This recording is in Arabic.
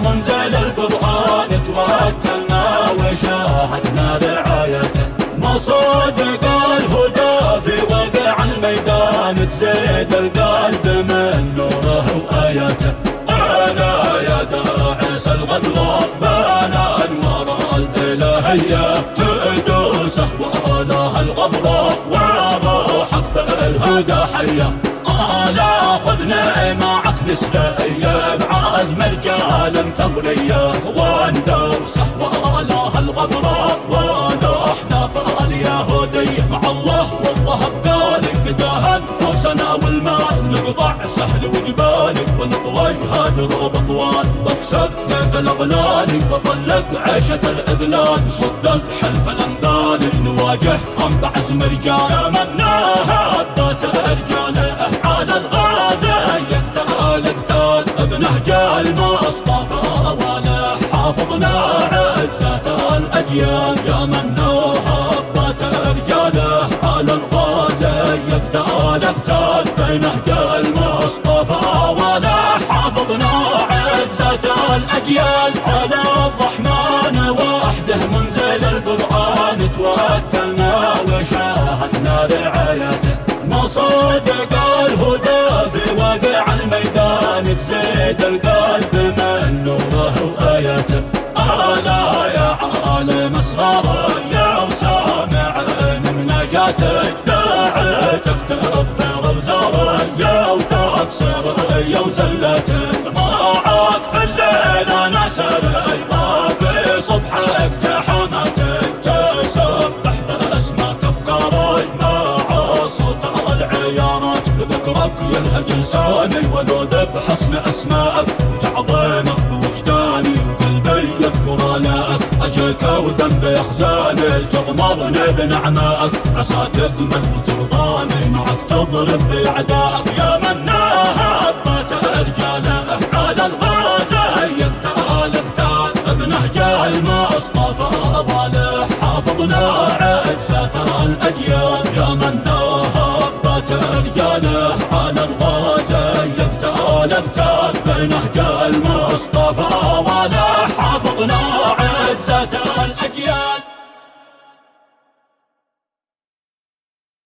منزل القرآن توكلنا وشاهدنا رعايته. مصادق الهدى في وقع الميدان تزيد القلب من نوره وآياته. أنا يا داعس الغدر بنا أنوار الإلهية تدوسه وآله الغبر وروحك بالهدى حية. لا خذنا معك نسلية بعزم رجال ثورية وندوسه وآله الغبر ونحن فاليهودية. مع الله والله بقالي فداها انفسنا والمال نقطع سهل وجبالي ونطوي هدر بطوال بكسر قيد الاغلال وطلق عيشة الاذلال صد الحلف الامثال نواجههم بعزم رجال. مناها هبات رجاله على الغازة يقتال بنهج المصطفى وله حافظنا عزة الاجيال. يا من هبات رجاله على الغازة يقتال بنهج المصطفى وله حافظنا عزة الاجيال. على الرحمن وحده منزل القرآن توكلنا وشاهدنا رعايته. مصادق الهدى في وقع الميدان تزيد القلب من نوره وآياته. ألا يا عالم أسراري وسامع من نجاتك داعتك تغفر وزاري وتكسر وزلتك. معاك في الليل أنا سري ما في صبحك تحمتك تسبح باسمك أفكاري مع صوت العيارات. بذكرك يلهج لساني ولوذ بحسن أسمائك وتعظيمك بوجداني وقلبي يذكر آلائك. أجيك وذنبي أخزاني لتغمرني بنعمائك عسى تقبل وترضاني معك تضرب بأعدائك. يا من هبت رجاله على الغازة يقتال بنهج المصطفى وله حافظنا عزة الأجيال. يا من هبت رجاله على الغازة يقتال بنهج المصطفى وله حافظنا عزة الأجيال.